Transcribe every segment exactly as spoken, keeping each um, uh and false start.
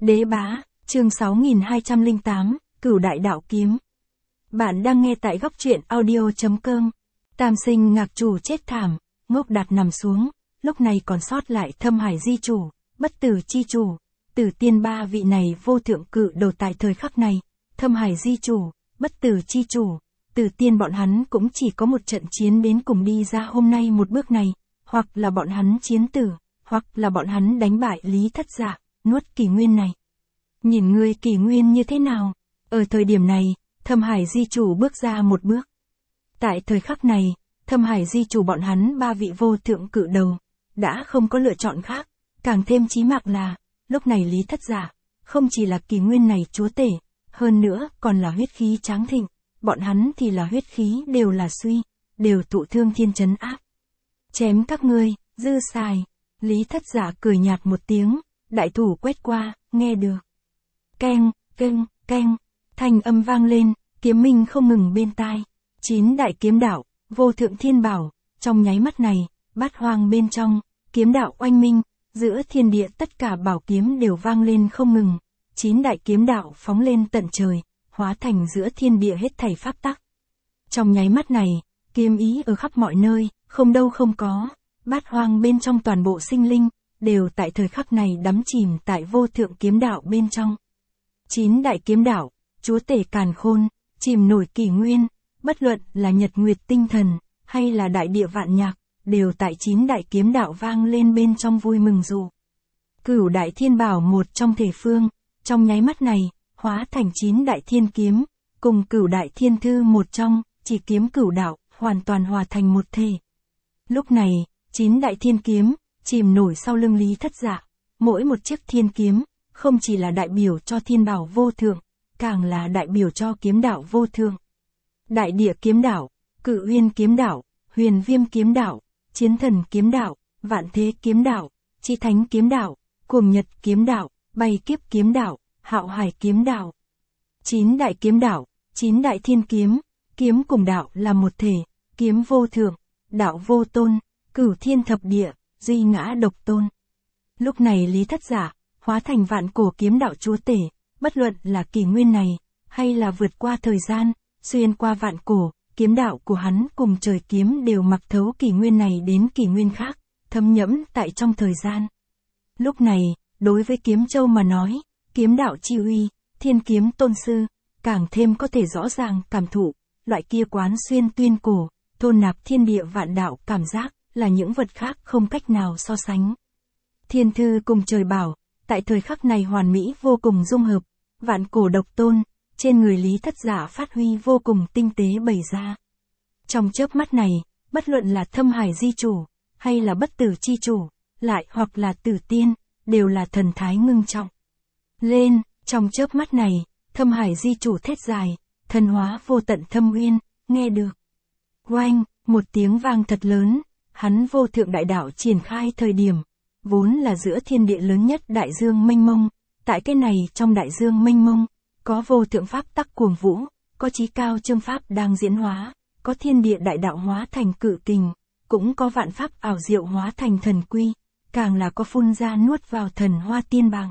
Đế bá, chương sáu nghìn hai trăm lẻ tám, Cửu đại đạo kiếm. Bạn đang nghe tại góc truyện audio.com. Tam sinh ngạc chủ chết thảm, Ngốc Đạt nằm xuống, lúc này còn sót lại Thâm Hải di chủ, Bất tử chi chủ, Tử Tiên ba vị này vô thượng cự đầu tại thời khắc này. Thâm Hải di chủ, Bất tử chi chủ, Tử Tiên bọn hắn cũng chỉ có một trận chiến đến cùng đi ra hôm nay một bước này, hoặc là bọn hắn chiến tử, hoặc là bọn hắn đánh bại Lý Thất Dạ, nuốt kỷ nguyên này. Nhìn người kỷ nguyên như thế nào? Ở thời điểm này, Thâm Hải di chủ bước ra một bước. Tại thời khắc này, Thâm Hải di chủ bọn hắn ba vị vô thượng cự đầu, đã không có lựa chọn khác, càng thêm chí mạng là, lúc này Lý Thất Dạ, không chỉ là kỷ nguyên này chúa tể, hơn nữa còn là huyết khí tráng thịnh, bọn hắn thì là huyết khí đều là suy, đều tụ thương thiên trấn áp. Chém các ngươi, dư xài, Lý Thất Dạ cười nhạt một tiếng, đại thủ quét qua, nghe được. Keng, keng, keng, thanh âm vang lên, kiếm minh không ngừng bên tai. Chín đại kiếm đạo, vô thượng thiên bảo, trong nháy mắt này, bát hoang bên trong, kiếm đạo oanh minh, giữa thiên địa tất cả bảo kiếm đều vang lên không ngừng. Chín đại kiếm đạo phóng lên tận trời, hóa thành giữa thiên địa hết thảy pháp tắc. Trong nháy mắt này, kiếm ý ở khắp mọi nơi, không đâu không có, bát hoang bên trong toàn bộ sinh linh, đều tại thời khắc này đắm chìm tại vô thượng kiếm đạo bên trong. Chín đại kiếm đạo, chúa tể càn khôn, chìm nổi kỷ nguyên, bất luận là nhật nguyệt tinh thần, hay là đại địa vạn nhạc, đều tại chín đại kiếm đạo vang lên bên trong vui mừng dụ. Cửu đại thiên bảo một trong thể phương, trong nháy mắt này, hóa thành chín đại thiên kiếm, cùng cửu đại thiên thư một trong, chỉ kiếm cửu đạo, hoàn toàn hòa thành một thể. Lúc này, chín đại thiên kiếm, chìm nổi sau lưng Lý Thất Dạ, mỗi một chiếc thiên kiếm, không chỉ là đại biểu cho thiên bảo vô thượng, càng là đại biểu cho kiếm đạo vô thượng. Đại địa kiếm đạo, Cự Uyên kiếm đạo, Huyền Viêm kiếm đạo, Chiến Thần kiếm đạo, Vạn Thế kiếm đạo, Chi Thánh kiếm đạo, Cuồng Nhật kiếm đạo, Bay Kiếp kiếm đạo, Hạo Hải kiếm đạo. Chín đại kiếm đạo, chín đại thiên kiếm, kiếm cùng đạo là một thể, kiếm vô thượng, đạo vô tôn, cửu thiên thập địa, duy ngã độc tôn. Lúc này Lý Thất Dạ, hóa thành vạn cổ kiếm đạo chúa tể, bất luận là kỷ nguyên này, hay là vượt qua thời gian, xuyên qua vạn cổ, kiếm đạo của hắn cùng trời kiếm đều mặc thấu kỷ nguyên này đến kỷ nguyên khác, thấm nhẫm tại trong thời gian. Lúc này, đối với kiếm châu mà nói, kiếm đạo chi uy, thiên kiếm tôn sư, càng thêm có thể rõ ràng cảm thụ, loại kia quán xuyên tuyên cổ, thôn nạp thiên địa vạn đạo cảm giác, là những vật khác không cách nào so sánh. Thiên thư cùng trời bảo, tại thời khắc này hoàn mỹ vô cùng dung hợp, vạn cổ độc tôn, trên người Lý Thất Dạ phát huy vô cùng tinh tế bày ra. Trong chớp mắt này, bất luận là Thâm Hải di chủ, hay là Bất tử chi chủ, lại hoặc là Tử Tiên, đều là thần thái ngưng trọng. Lên, trong chớp mắt này, Thâm Hải di chủ thét dài, thần hóa vô tận thâm uyên, nghe được. Oanh, một tiếng vang thật lớn, hắn vô thượng đại đạo triển khai thời điểm, vốn là giữa thiên địa lớn nhất đại dương mênh mông, tại cái này trong đại dương mênh mông, có vô thượng pháp tắc cuồng vũ, có chí cao chương pháp đang diễn hóa, có thiên địa đại đạo hóa thành cự kình, cũng có vạn pháp ảo diệu hóa thành thần quy, càng là có phun ra nuốt vào thần hoa tiên bàng.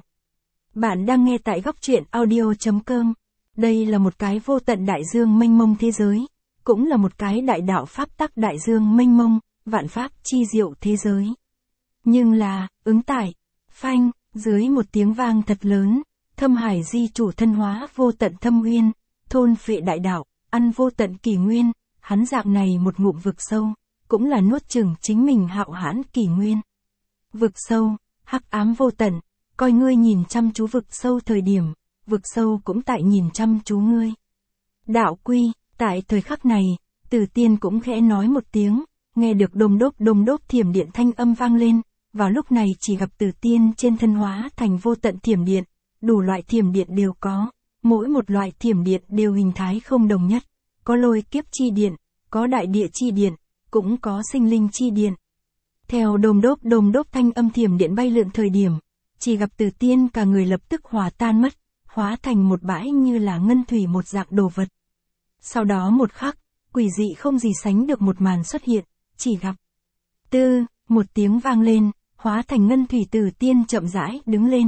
Bạn đang nghe tại góc truyện audio.com. Đây là một cái vô tận đại dương mênh mông thế giới, cũng là một cái đại đạo pháp tắc đại dương mênh mông, vạn pháp chi diệu thế giới. Nhưng là, ứng tải, phanh, dưới một tiếng vang thật lớn, Thâm Hải di chủ thân hóa vô tận thâm uyên, thôn phệ đại đạo, ăn vô tận kỷ nguyên, hắn dạng này một ngụm vực sâu, cũng là nuốt chửng chính mình hạo hãn kỷ nguyên. Vực sâu, hắc ám vô tận, coi ngươi nhìn chăm chú vực sâu thời điểm, vực sâu cũng tại nhìn chăm chú ngươi. Đạo quy, tại thời khắc này, Tử Tiên cũng khẽ nói một tiếng, nghe được đôm đốp đôm đốp thiểm điện thanh âm vang lên, vào lúc này chỉ gặp Tử Tiên trên thân hóa thành vô tận thiểm điện, đủ loại thiểm điện đều có, mỗi một loại thiểm điện đều hình thái không đồng nhất, có lôi kiếp chi điện, có đại địa chi điện, cũng có sinh linh chi điện. Theo đôm đốp đôm đốp thanh âm thiểm điện bay lượn thời điểm, chỉ gặp Tử Tiên cả người lập tức hòa tan mất, hóa thành một bãi như là ngân thủy một dạng đồ vật. Sau đó một khắc, quỷ dị không gì sánh được một màn xuất hiện, chỉ gặp tư, một tiếng vang lên, hóa thành ngân thủy Tử Tiên chậm rãi đứng lên,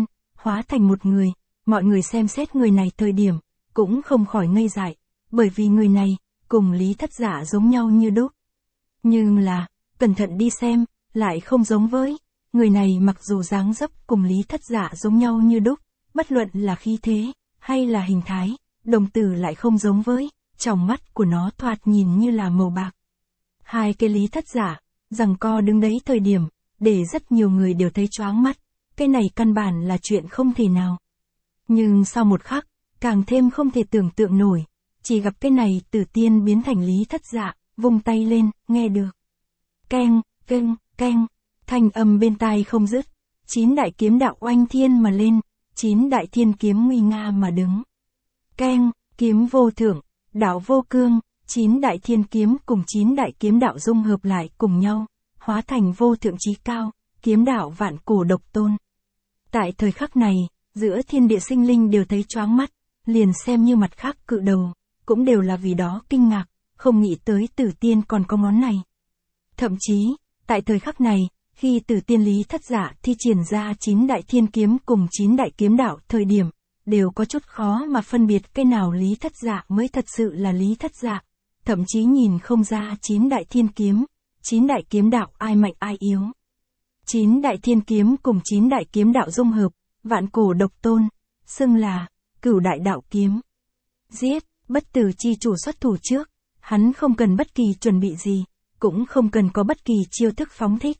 hóa thành một người, mọi người xem xét người này thời điểm, cũng không khỏi ngây dại, bởi vì người này, cùng Lý Thất Dạ giống nhau như đúc. Nhưng là, cẩn thận đi xem, lại không giống với, người này mặc dù dáng dấp cùng Lý Thất Dạ giống nhau như đúc, bất luận là khí thế, hay là hình thái, đồng tử lại không giống với, trong mắt của nó thoạt nhìn như là màu bạc. Hai cái Lý Thất Dạ, giằng co đứng đấy thời điểm, để rất nhiều người đều thấy choáng mắt, cái này căn bản là chuyện không thể nào. Nhưng sau một khắc, càng thêm không thể tưởng tượng nổi, chỉ gặp cái này Tử Tiên biến thành Lý Thất Dạ, vung tay lên, nghe được. Keng, keng, keng, thanh âm bên tai không dứt, chín đại kiếm đạo oanh thiên mà lên, chín đại thiên kiếm nguy nga mà đứng. Keng, kiếm vô thượng, đạo vô cương, chín đại thiên kiếm cùng chín đại kiếm đạo dung hợp lại cùng nhau, hóa thành vô thượng chí cao, kiếm đạo vạn cổ độc tôn. Tại thời khắc này, giữa thiên địa sinh linh đều thấy choáng mắt, liền xem như mặt khác cự đầu, cũng đều là vì đó kinh ngạc, không nghĩ tới Tử Tiên còn có món này. Thậm chí, tại thời khắc này, khi Tử Tiên Lý Thất Dạ thi triển ra chín đại thiên kiếm cùng chín đại kiếm đạo thời điểm, đều có chút khó mà phân biệt cái nào Lý Thất Dạ mới thật sự là Lý Thất Dạ, thậm chí nhìn không ra chín đại thiên kiếm, chín đại kiếm đạo ai mạnh ai yếu. Chín đại thiên kiếm cùng chín đại kiếm đạo dung hợp, vạn cổ độc tôn, xưng là Cửu Đại Đạo Kiếm. Giết, Bất Tử chi chủ xuất thủ trước, hắn không cần bất kỳ chuẩn bị gì, cũng không cần có bất kỳ chiêu thức phóng thích.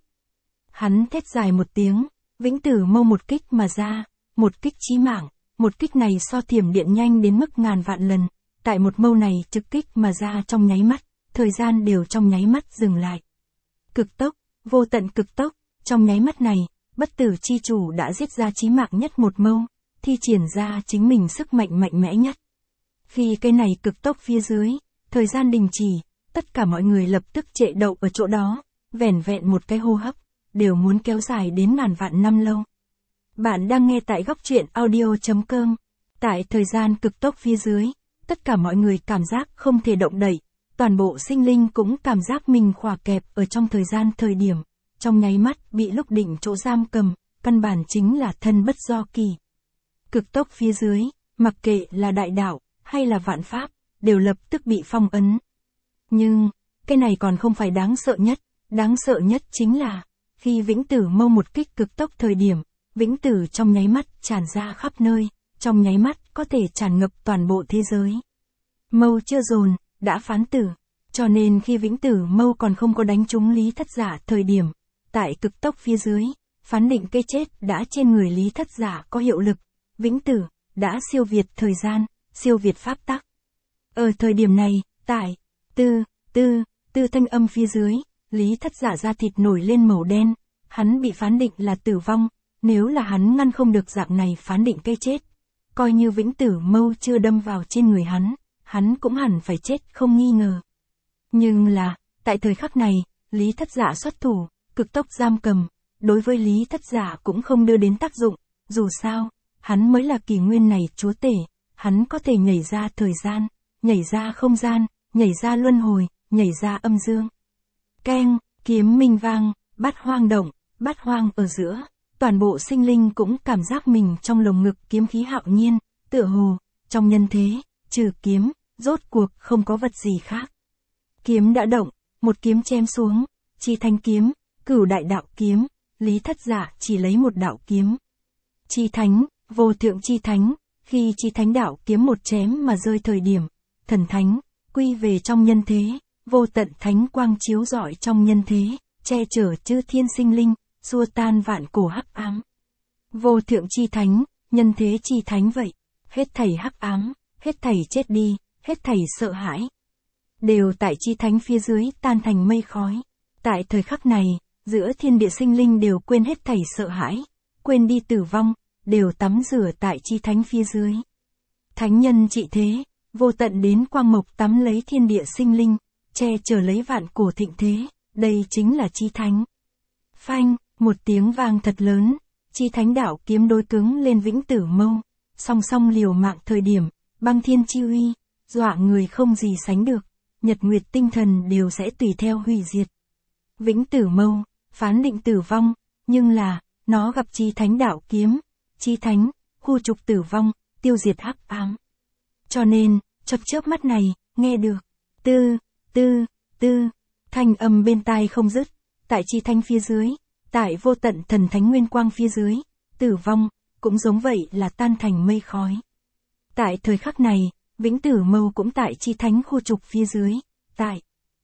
Hắn thét dài một tiếng, Vĩnh Tử Mâu một kích mà ra, một kích chí mạng, một kích này so thiểm điện nhanh đến mức ngàn vạn lần, tại một mâu này trực kích mà ra trong nháy mắt, thời gian đều trong nháy mắt dừng lại. Cực tốc, vô tận cực tốc, trong nháy mắt này, Bất Tử chi chủ đã giết ra chí mạng nhất một mâu, thi triển ra chính mình sức mạnh mạnh mẽ nhất. Khi cái này cực tốc phía dưới, thời gian đình chỉ, tất cả mọi người lập tức trệ đậu ở chỗ đó, vẻn vẹn một cái hô hấp, đều muốn kéo dài đến ngàn vạn năm lâu. Bạn đang nghe tại góc truyện audio.com. Tại thời gian cực tốc phía dưới, tất cả mọi người cảm giác không thể động đậy, toàn bộ sinh linh cũng cảm giác mình khỏa kẹp ở trong thời gian thời điểm, trong nháy mắt bị lúc định chỗ giam cầm, căn bản chính là thân bất do kỳ. Cực tốc phía dưới, mặc kệ là đại đạo, hay là vạn pháp, đều lập tức bị phong ấn. Nhưng, cái này còn không phải đáng sợ nhất, đáng sợ nhất chính là, khi Vĩnh Tử Mâu một kích cực tốc thời điểm, Vĩnh Tử trong nháy mắt tràn ra khắp nơi, trong nháy mắt có thể tràn ngập toàn bộ thế giới. Mâu chưa dồn, đã phán tử, cho nên khi Vĩnh Tử Mâu còn không có đánh trúng Lý Thất Dạ thời điểm, tại cực tốc phía dưới, phán định cái chết đã trên người Lý Thất Dạ có hiệu lực, Vĩnh Tử đã siêu việt thời gian, siêu việt pháp tắc. Ở thời điểm này, tại tư, tư, tư thanh âm phía dưới, Lý Thất Dạ da thịt nổi lên màu đen, hắn bị phán định là tử vong, nếu là hắn ngăn không được dạng này phán định cái chết, coi như Vĩnh Tử Mâu chưa đâm vào trên người hắn, hắn cũng hẳn phải chết không nghi ngờ. Nhưng là, tại thời khắc này, Lý Thất Dạ xuất thủ, cực tốc giam cầm, đối với Lý Thất Dạ cũng không đưa đến tác dụng, dù sao, hắn mới là kỷ nguyên này chúa tể, hắn có thể nhảy ra thời gian, nhảy ra không gian, nhảy ra luân hồi, nhảy ra âm dương. Keng, kiếm minh vang, bát hoang động, bát hoang ở giữa, toàn bộ sinh linh cũng cảm giác mình trong lồng ngực kiếm khí hạo nhiên, tựa hồ, trong nhân thế, trừ kiếm, rốt cuộc không có vật gì khác. Kiếm đã động, một kiếm chém xuống, Chi Thánh kiếm, Cửu Đại Đạo kiếm, Lý Thất Dạ chỉ lấy một đạo kiếm. Chi Thánh, vô thượng Chi Thánh, khi Chi Thánh đạo kiếm một chém mà rơi thời điểm, thần thánh, quy về trong nhân thế, vô tận thánh quang chiếu rọi trong nhân thế, che chở chư thiên sinh linh, xua tan vạn cổ hắc ám. Vô thượng Chi Thánh, nhân thế Chi Thánh vậy, hết thảy hắc ám, hết thảy chết đi, hết thảy sợ hãi, đều tại Chi Thánh phía dưới tan thành mây khói. Tại thời khắc này, giữa thiên địa sinh linh đều quên hết thảy sợ hãi, quên đi tử vong, đều tắm rửa tại Chi Thánh phía dưới. Thánh nhân trị thế, vô tận đến quang mộc tắm lấy thiên địa sinh linh, che chở lấy vạn cổ thịnh thế, đây chính là Chi Thánh. Phanh, một tiếng vang thật lớn, Chi Thánh đạo kiếm đối cứng lên Vĩnh Tử Mâu, song song liều mạng thời điểm, băng thiên chi uy, dọa người không gì sánh được, nhật nguyệt tinh thần đều sẽ tùy theo hủy diệt. Vĩnh Tử Mâu, phán định tử vong, nhưng là, nó gặp Chi Thánh đạo kiếm, chí thánh, khu trục tử vong, tiêu diệt hắc ám. Cho nên, chớp chớp mắt này, nghe được. Tư, tư, tư, thanh âm bên tai không dứt, tại chí thánh phía dưới, tại vô tận thần thánh nguyên quang phía dưới, tử vong, cũng giống vậy là tan thành mây khói. Tại thời khắc này, vĩnh tử mâu cũng tại chí thánh khu trục phía dưới, tại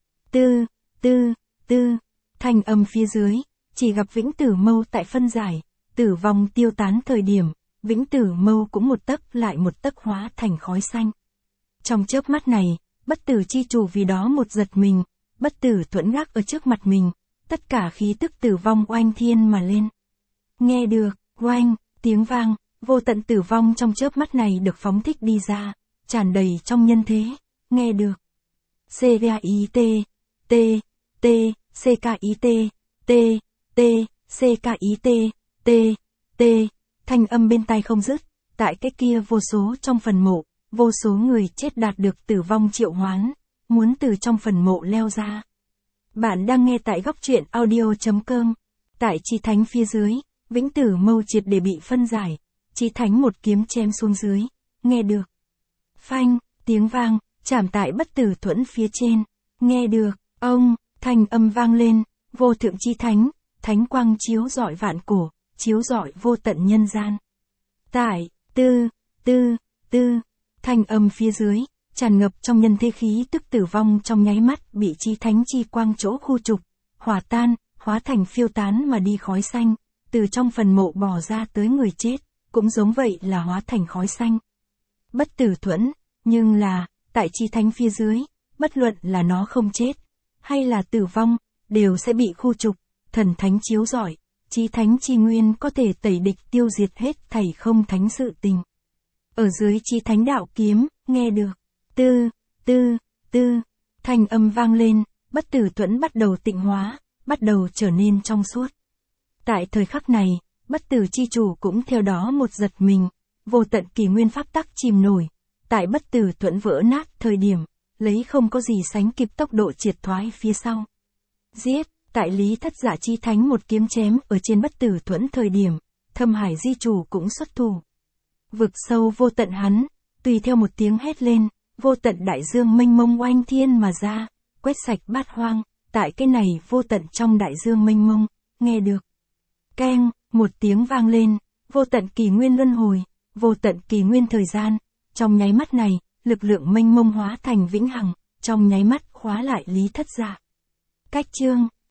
tư, tư, tư, thanh âm phía dưới, chỉ gặp vĩnh tử mâu tại phân giải, tử vong tiêu tán thời điểm, vĩnh tử mâu cũng một tấc lại một tấc hóa thành khói xanh. Trong chớp mắt này, bất tử chi chủ vì đó một giật mình, bất tử thuẫn gác ở trước mặt mình, tất cả khí tức tử vong oanh thiên mà lên. Nghe được, oanh, tiếng vang, vô tận tử vong trong chớp mắt này được phóng thích đi ra, tràn đầy trong nhân thế, nghe được. C K I T, T, T, C K I T, T, T, C K I T, T, T, thanh âm bên tai không dứt, tại cái kia vô số trong phần mộ, vô số người chết đạt được tử vong triệu hoán, muốn từ trong phần mộ leo ra. Bạn đang nghe tại góc truyện audio.com, tại chí thánh phía dưới, vĩnh tử mâu triệt để bị phân giải, chí thánh một kiếm chém xuống dưới, nghe được. Phanh, tiếng vang, chạm tại bất tử thuẫn phía trên, nghe được, ông, thanh âm vang lên, vô thượng chí thánh, thánh quang chiếu rọi vạn cổ, chiếu rọi vô tận nhân gian. Tại, tư, tư, tư, thanh âm phía dưới, tràn ngập trong nhân thế khí tức tử vong trong nháy mắt bị chí thánh chi quang chỗ khu trục, hòa tan, hóa thành phiêu tán mà đi khói xanh, từ trong phần mộ bò ra tới người chết, cũng giống vậy là hóa thành khói xanh. Bất tử thuẫn, nhưng là, tại chí thánh phía dưới, bất luận là nó không chết, hay là tử vong, đều sẽ bị khu trục, thần thánh chiếu rọi, chí thánh chi nguyên có thể tẩy địch tiêu diệt hết thảy không thánh sự tình. Ở dưới chí thánh đạo kiếm, nghe được. Tư, tư, tư, thanh âm vang lên, bất tử thuẫn bắt đầu tịnh hóa, bắt đầu trở nên trong suốt. Tại thời khắc này, bất tử chi chủ cũng theo đó một giật mình, vô tận kỳ nguyên pháp tắc chìm nổi, tại bất tử thuẫn vỡ nát thời điểm, lấy không có gì sánh kịp tốc độ triệt thoái phía sau. Giết, tại lý thất giả chí thánh một kiếm chém ở trên bất tử thuẫn thời điểm, thâm hải di chủ cũng xuất thủ. Vực sâu vô tận hắn, tùy theo một tiếng hét lên, vô tận đại dương mênh mông oanh thiên mà ra, quét sạch bát hoang, tại cái này vô tận trong đại dương mênh mông, nghe được. Keng, một tiếng vang lên, vô tận kỳ nguyên luân hồi, vô tận kỳ nguyên thời gian, trong nháy mắt này, lực lượng mênh mông hóa thành vĩnh hằng, trong nháy mắt khóa lại lý thất giả. Cách chương,